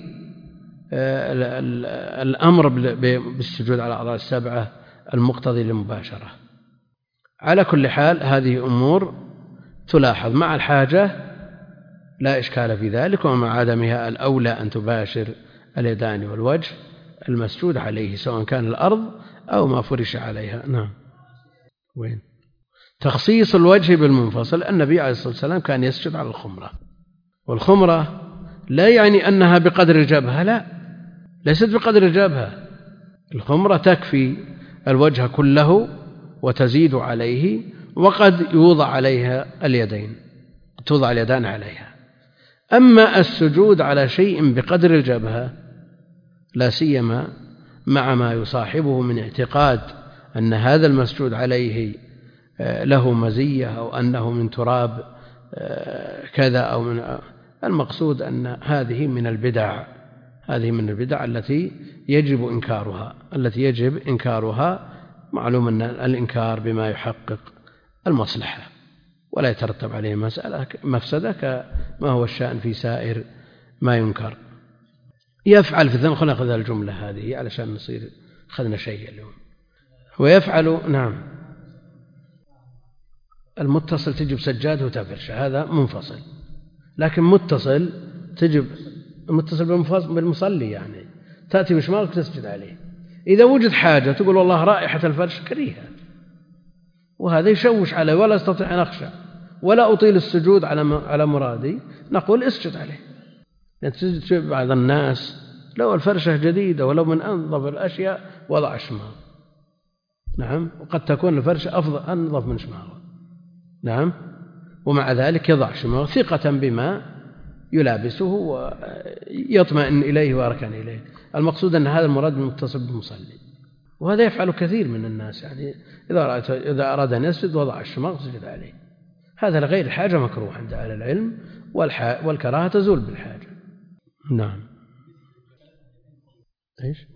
[SPEAKER 1] الأمر بالسجود على الأعضاء السبعة المقتضي للمباشرة. على كل حال هذه أمور تلاحظ مع الحاجة، لا إشكال في ذلك، ومع عدمها الأولى أن تباشر اليدان والوجه المسجود عليه سواء كان الأرض أو ما فرش عليها. نعم. وين تخصيص الوجه بالمنفصل؟ النبي عليه الصلاة والسلام كان يسجد على الخمرة، والخمرة لا يعني أنها بقدر الجبهة، لا، ليست بقدر الجبهة. الخمرة تكفي الوجه كله وتزيد عليه، وقد يوضع عليها اليدين، توضع اليدان عليها. أما السجود على شيء بقدر الجبهة، لا سيما مع ما يصاحبه من اعتقاد أن هذا المسجود عليه له مزية أو أنه من تراب كذا أو من، المقصود أن هذه من البدع، هذه من البدع التي يجب إنكارها، التي يجب إنكارها. معلوم أن الإنكار بما يحقق المصلحة ولا يترتب عليه مسألة مفسدة كما هو الشأن في سائر ما ينكر. يفعل في الذنب، خلنا نأخذ الجملة هذه علشان نصير خذنا شيء اليوم. ويفعل، نعم، المتصل تجب سجاده وتفرش، هذا منفصل، لكن متصل تجب متصل بالمصلي، يعني تأتي بشمالك تسجد عليه. إذا وجد حاجة تقول والله رائحة الفرش كريهة، وهذا يشوش عليه ولا أستطيع أن أخشى ولا أطيل السجود على على مرادي، نقول اسجد عليه. يعني بعض الناس لو الفرشة جديدة ولو من أنظف الأشياء وضع الشماغ، نعم، وقد تكون الفرشة أفضل أنظف من شماغه، نعم، ومع ذلك يضع شماغ ثقة بما يلابسه ويطمئن إليه ويركن إليه. المقصود أن هذا المراد متصل بالمصلي، وهذا يفعل كثير من الناس، يعني إذا إذا أراد أن يسجد وضع الشماغ سجد عليه. هذا لغير الحاجة مكروه عند أهل العلم، والكراهة تزول بالحاجة. نعم. إيش؟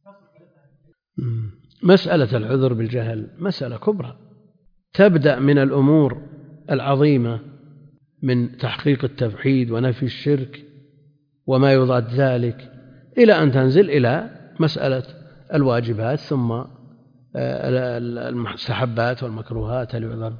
[SPEAKER 1] مسألة العذر بالجهل مسألة كبرى، تبدأ من الأمور العظيمة من تحقيق التوحيد ونفي الشرك وما يضاد ذلك، إلى أن تنزل إلى مسألة الواجبات ثم المستحبات والمكروهات. هل يعذر؟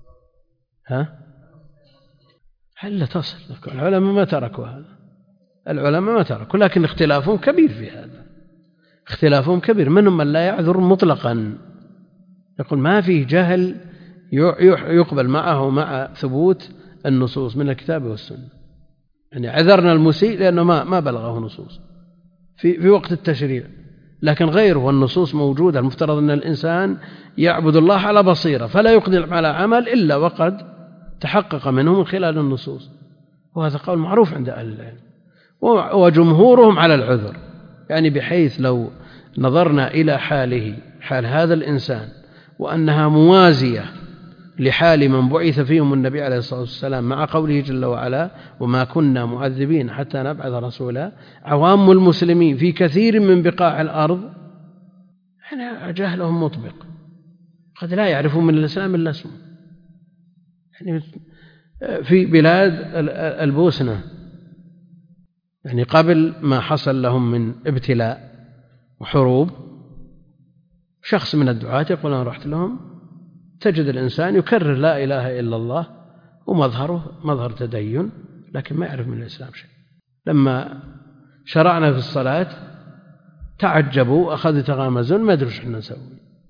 [SPEAKER 1] ها؟ هل لا تصل؟ العلماء ما تركوا هذا، العلماء ما تركوا، لكن اختلافهم كبير في هذا، اختلافهم كبير. منهم من لا يعذر مطلقا، يقول ما فيه جهل يقبل معه مع ثبوت النصوص من الكتاب والسنة، يعني عذرنا المسيء لأنه ما ما بلغه نصوص في في وقت التشريع، لكن غيره والنصوص موجودة. المفترض أن الإنسان يعبد الله على بصيرة، فلا يقدم على عمل إلا وقد تحقق منه من خلال النصوص، وهذا قول معروف عند أهل العلم، وجمهورهم على العذر، يعني بحيث لو نظرنا إلى حاله، حال هذا الإنسان، وأنها موازية لحال من بعث فيهم النبي عليه الصلاة والسلام، مع قوله جل وعلا وما كنا معذبين حتى نبعث رسولا، عوام المسلمين في كثير من بقاع الأرض يعني جهلهم مطبق، قد لا يعرفون من الإسلام إلا اسمه. يعني في بلاد البوسنة، يعني قبل ما حصل لهم من ابتلاء وحروب، شخص من الدعاة يقول أنا رحت لهم، تجد الإنسان يكرر لا إله إلا الله ومظهره مظهر تدين، لكن ما يعرف من الإسلام شيء. لما شرعنا في الصلاة تعجبوا، أخذوا يتغامزون، ما أدري ايش احنا نسوي.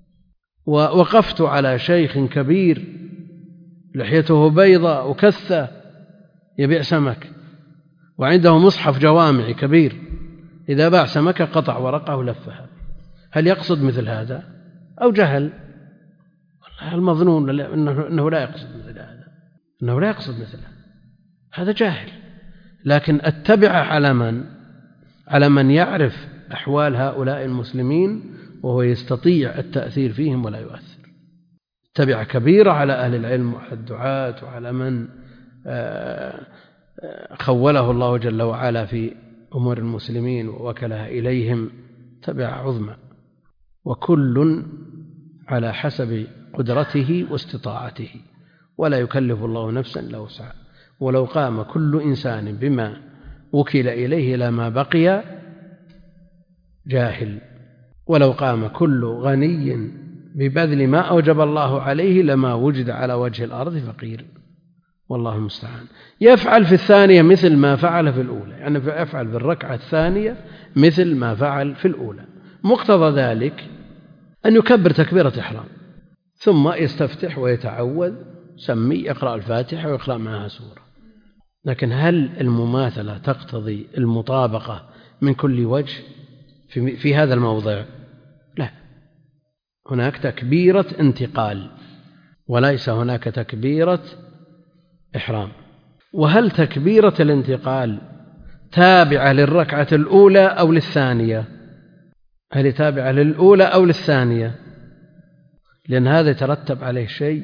[SPEAKER 1] ووقفت على شيخ كبير لحيته بيضاء وكثة يبيع سمك، وعنده مصحف جوامعي كبير، إذا باع سمكة قطع ورقة ولفها. هل يقصد مثل هذا أو جهل؟ والله المظنون أنه لا يقصد مثل هذا، أنه لا يقصد مثل هذا، هذا جاهل. لكن اتبع على من على من يعرف أحوال هؤلاء المسلمين وهو يستطيع التأثير فيهم ولا يؤثر. اتبع كبيرة على أهل العلم وعلى الدعاة وعلى من خوله الله جل وعلا في أمور المسلمين ووكلها إليهم تبع عظمى، وكل على حسب قدرته واستطاعته، ولا يكلف الله نفسا إلا وسعها. ولو قام كل إنسان بما وكل إليه لما بقي جاهل، ولو قام كل غني ببذل ما أوجب الله عليه لما وجد على وجه الأرض فقير، والله المستعان. يفعل في الثانية مثل ما فعل في الأولى، يعني يفعل في الركعة الثانية مثل ما فعل في الأولى. مقتضى ذلك أن يكبر تكبيرة إحرام ثم يستفتح ويتعوذ، سمي يقرأ الفاتحة ويقرأ معها سورة. لكن هل المماثلة تقتضي المطابقة من كل وجه في, في هذا الموضع؟ لا، هناك تكبيرة انتقال وليس هناك تكبيرة إحرام. وهل تكبيرة الانتقال تابعة للركعة الأولى أو للثانية؟ هل تابعة للأولى أو للثانية؟ لأن هذا يترتب عليه شيء،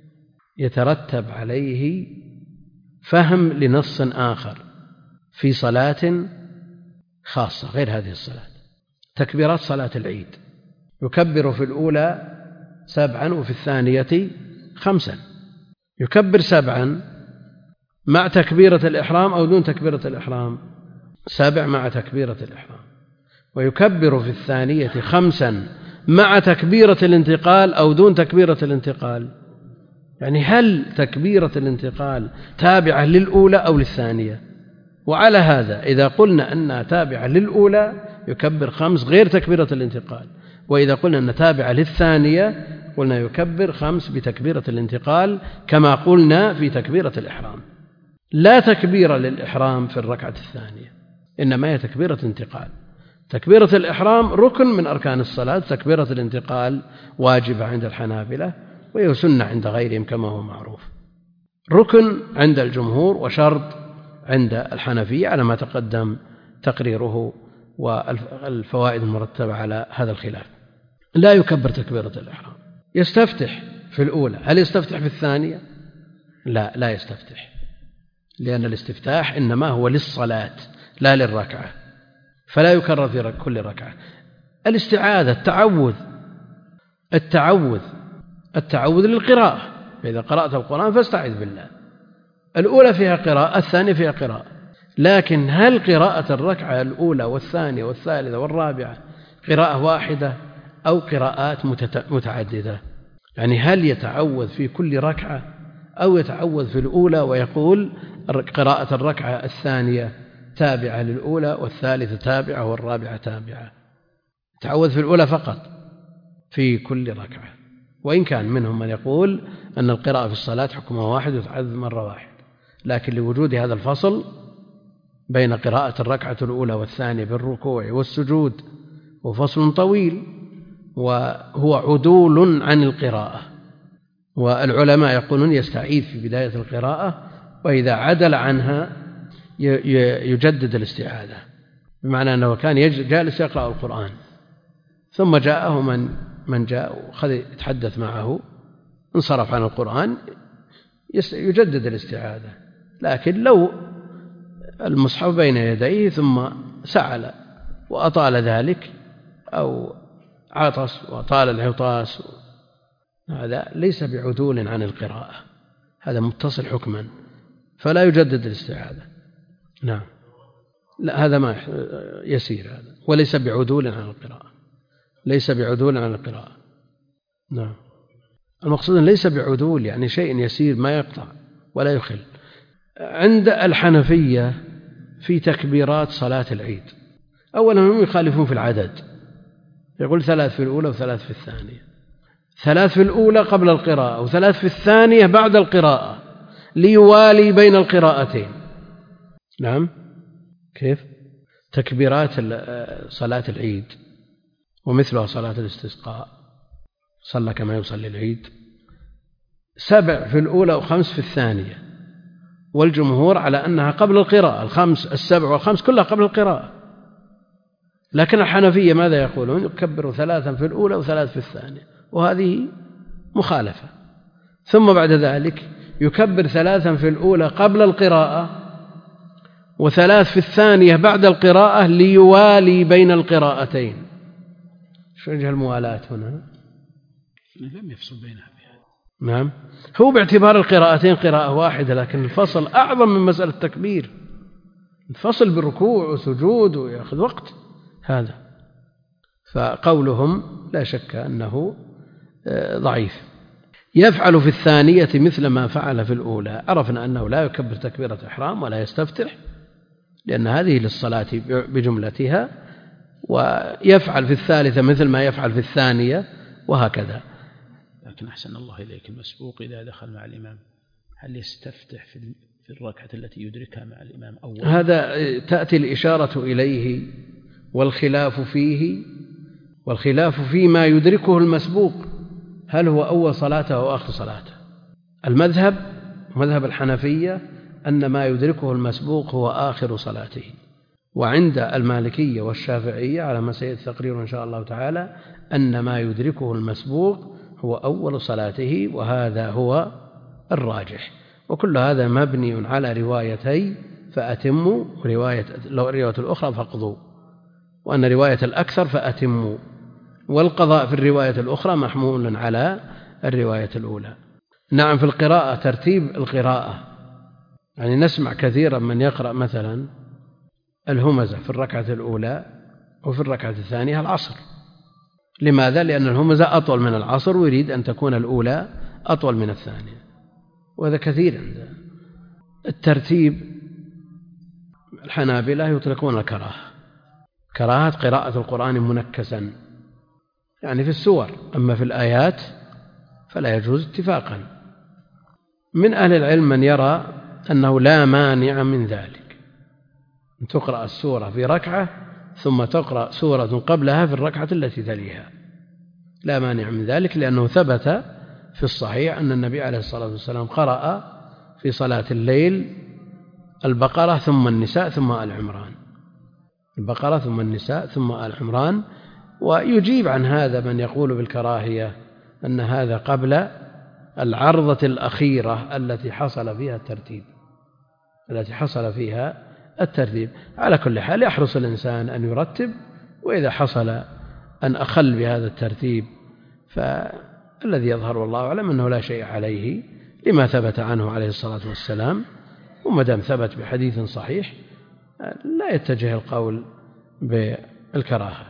[SPEAKER 1] يترتب عليه فهم لنص آخر في صلاة خاصة غير هذه الصلاة. تكبيرات صلاة العيد يكبر في الأولى سبعا وفي الثانية خمسا، يكبر سبعا مع تكبيرة الإحرام أو دون تكبيرة الإحرام؟ سبع مع تكبيرة الإحرام. ويكبر في الثانية خمسا مع تكبيرة الانتقال أو دون تكبيرة الانتقال؟ يعني هل تكبيرة الانتقال تابعة للأولى أو للثانية؟ وعلى هذا إذا قلنا أنها تابعة للأولى يكبر خمس غير تكبيرة الانتقال، وإذا قلنا أنها تابعة للثانية قلنا يكبر خمس بتكبيرة الانتقال كما قلنا في تكبيرة الإحرام. لا تكبير للإحرام في الركعة الثانية، إنما هي تكبيرة انتقال. تكبيرة الإحرام ركن من أركان الصلاة، تكبيرة الانتقال واجبة عند الحنابلة وهي سنة عند غيرهم كما هو معروف. ركن عند الجمهور وشرط عند الحنفية على ما تقدم تقريره والفوائد المرتبة على هذا الخلاف. لا يكبر تكبيرة الإحرام، يستفتح في الأولى. هل يستفتح في الثانية؟ لا، لا يستفتح، لأن الاستفتاح إنما هو للصلاة لا للركعة، فلا يكرر في كل ركعة. الاستعاذة، التعوذ التعوذ التعوذ للقراءة، فإذا قرأت القرآن فاستعذ بالله. الأولى فيها قراءة، الثانية فيها قراءة. لكن هل قراءة الركعة الأولى والثانية والثالثة والرابعة قراءة واحدة أو قراءات متعددة؟ يعني هل يتعوذ في كل ركعة أو يتعوذ في الأولى ويقول قراءة الركعة الثانية تابعة للأولى والثالثة تابعة والرابعة تابعة؟ تعوذ في الأولى فقط في كل ركعة، وإن كان منهم من يقول أن القراءة في الصلاة حكمها واحد وتعوذ مرة واحد، لكن لوجود هذا الفصل بين قراءة الركعة الأولى والثانية بالركوع والسجود وفصل طويل، وهو عدول عن القراءة. والعلماء يقولون يستعيذ في بداية القراءة، وإذا عدل عنها يجدد الاستعاذة، بمعنى أنه كان جالس يقرأ القرآن ثم جاءه من من جاء وخذ يتحدث معه، انصرف عن القرآن، يجدد الاستعاذة. لكن لو المصحف بين يديه ثم سعل وأطال ذلك أو عطس وطال العطاس، هذا ليس بعدول عن القراءة، هذا متصل حكما فلا يجدد الاستعاذة. نعم، لا، هذا ما يسير، هذا وليس بعدول عن القراءة، ليس بعدول عن القراءة. نعم، المقصود ليس بعدول يعني شيء يسير ما يقطع ولا يخل. عند الحنفية في تكبيرات صلاة العيد أولا هم يخالفون في العدد، يقول ثلاث في الأولى وثلاث في الثانية، ثلاث في الأولى قبل القراءة وثلاث في الثانية بعد القراءة ليوالي بين القراءتين. نعم، كيف؟ تكبيرات صلاة العيد ومثلها صلاة الاستسقاء، صلى كما يصلي العيد، سبع في الأولى وخمس في الثانية، والجمهور على أنها قبل القراءة، الخمس السبع والخمس كلها قبل القراءة. لكن الحنفية ماذا يقولون؟ يكبروا ثلاثا في الأولى وثلاث في الثانية، وهذه مخالفة. ثم بعد ذلك يكبر ثلاثا في الأولى قبل القراءة وثلاث في الثانية بعد القراءة ليوالي بين القراءتين. شو وجه الموالاة هنا؟
[SPEAKER 2] لم يفصل بينها بهذا.
[SPEAKER 1] نعم، هو باعتبار القراءتين قراءة واحدة، لكن الفصل أعظم من مسألة التكبير، الفصل بالركوع وسجود ويأخذ وقت هذا. فقولهم لا شك أنه ضعيف. يفعل في الثانية مثل ما فعل في الأولى. عرفنا أنه لا يكبر تكبيرة إحرام ولا يستفتح لأن هذه للصلاة بجملتها، ويفعل في الثالثة مثل ما يفعل في الثانية، وهكذا.
[SPEAKER 2] لكن أحسن الله إليك، المسبوق إذا دخل مع الإمام هل يستفتح في الركعة التي يدركها مع الإمام أول؟
[SPEAKER 1] هذا تأتي الإشارة إليه، والخلاف فيه والخلاف فيما يدركه المسبوق، هل هو أول صلاته أو آخر صلاته. المذهب مذهب الحنفية أن ما يدركه المسبوق هو آخر صلاته، وعند المالكية والشافعية على ما سيأتي تقرير إن شاء الله تعالى أن ما يدركه المسبوق هو أول صلاته، وهذا هو الراجح. وكل هذا مبني على روايتي فأتموا، رواية الرواية الأخرى فاقضوا، وأن رواية الأكثر فأتموا، والقضاء في الرواية الأخرى محمول على الرواية الأولى. نعم، في القراءة ترتيب القراءة، يعني نسمع كثيرا من يقرأ مثلا الهمزة في الركعة الأولى وفي الركعة الثانية العصر. لماذا؟ لأن الهمزة أطول من العصر ويريد أن تكون الأولى أطول من الثانية، وهذا كثير. عند الترتيب الحنابلة يطلقون الكراهة، كراهة قراءة القرآن منكسا يعني في السور، أما في الآيات فلا يجوز اتفاقا. من أهل العلم من يرى أنه لا مانع من ذلك، أن تقرأ السورة في ركعة ثم تقرأ سورة قبلها في الركعة التي تليها، لا مانع من ذلك، لأنه ثبت في الصحيح أن النبي عليه الصلاة والسلام قرأ في صلاة الليل البقرة ثم النساء ثم آل عمران، البقرة ثم النساء ثم آل عمران. ويجيب عن هذا من يقول بالكراهية أن هذا قبل العرضة الأخيرة التي حصل فيها الترتيب التي حصل فيها الترتيب. على كل حال يحرص الإنسان أن يرتب، وإذا حصل أن أخل بهذا الترتيب فالذي يظهر والله أعلم أنه لا شيء عليه لما ثبت عنه عليه الصلاة والسلام، وما دام ثبت بحديث صحيح لا يتجه القول بالكراهة.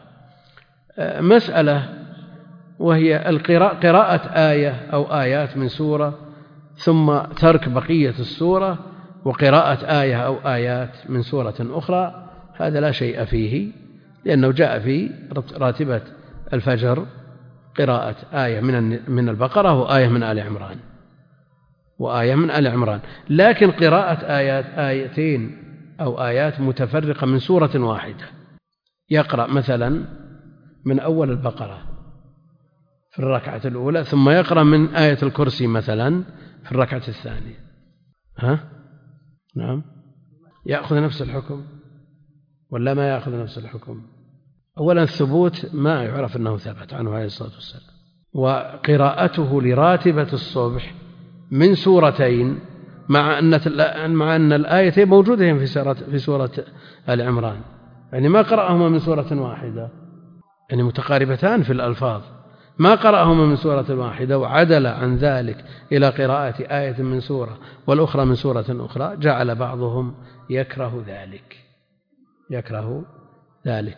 [SPEAKER 1] مسألة وهي القراءة، قراءة آية أو آيات من سورة ثم ترك بقية السورة، وقراءة آية أو آيات من سورة أخرى، هذا لا شيء فيه، لأنه جاء في راتبة الفجر قراءة آية من من البقرة وآية من آل عمران وآية من آل عمران. لكن قراءة آيات آيتين أو آيات متفرقة من سورة واحدة، يقرأ مثلا من أول البقرة في الركعة الأولى ثم يقرأ من آية الكرسي مثلا في الركعة الثانية، ها؟ نعم، يأخذ نفس الحكم ولا ما يأخذ نفس الحكم؟ أولا الثبوت ما يعرف أنه ثبت عنه عليه الصلاة والسلام، وقراءته لراتبة الصبح من سورتين مع أن مع أن الآيتين موجودتين في سورة في سورة آل عمران، يعني ما قرأهما من سورة واحدة، يعني متقاربتان في الألفاظ، ما قرأهما من سورة واحدة وعدل عن ذلك إلى قراءة آية من سورة والأخرى من سورة أخرى، جعل بعضهم يكره ذلك يكره ذلك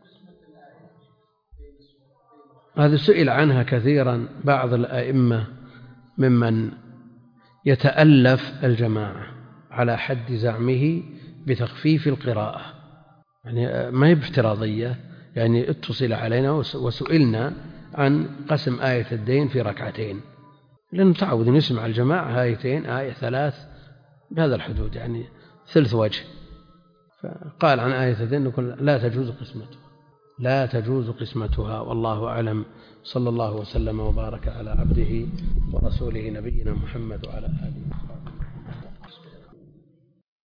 [SPEAKER 1] هذا سئل عنها كثيرا بعض الأئمة ممن يتألف الجماعة على حد زعمه بتخفيف القراءة، يعني ما هي بافتراضية، يعني اتصل علينا وسئلنا عن قسم آية الدين في ركعتين، لأنه تعود نسمع الجماعة آيتين آية ثلاث بهذا الحدود، يعني ثلث وجه، فقال عن آية الدين لا تجوز قسمتها لا تجوز قسمتها والله أعلم. صلى الله وسلم وبارك على عبده ورسوله نبينا محمد وعلى آله.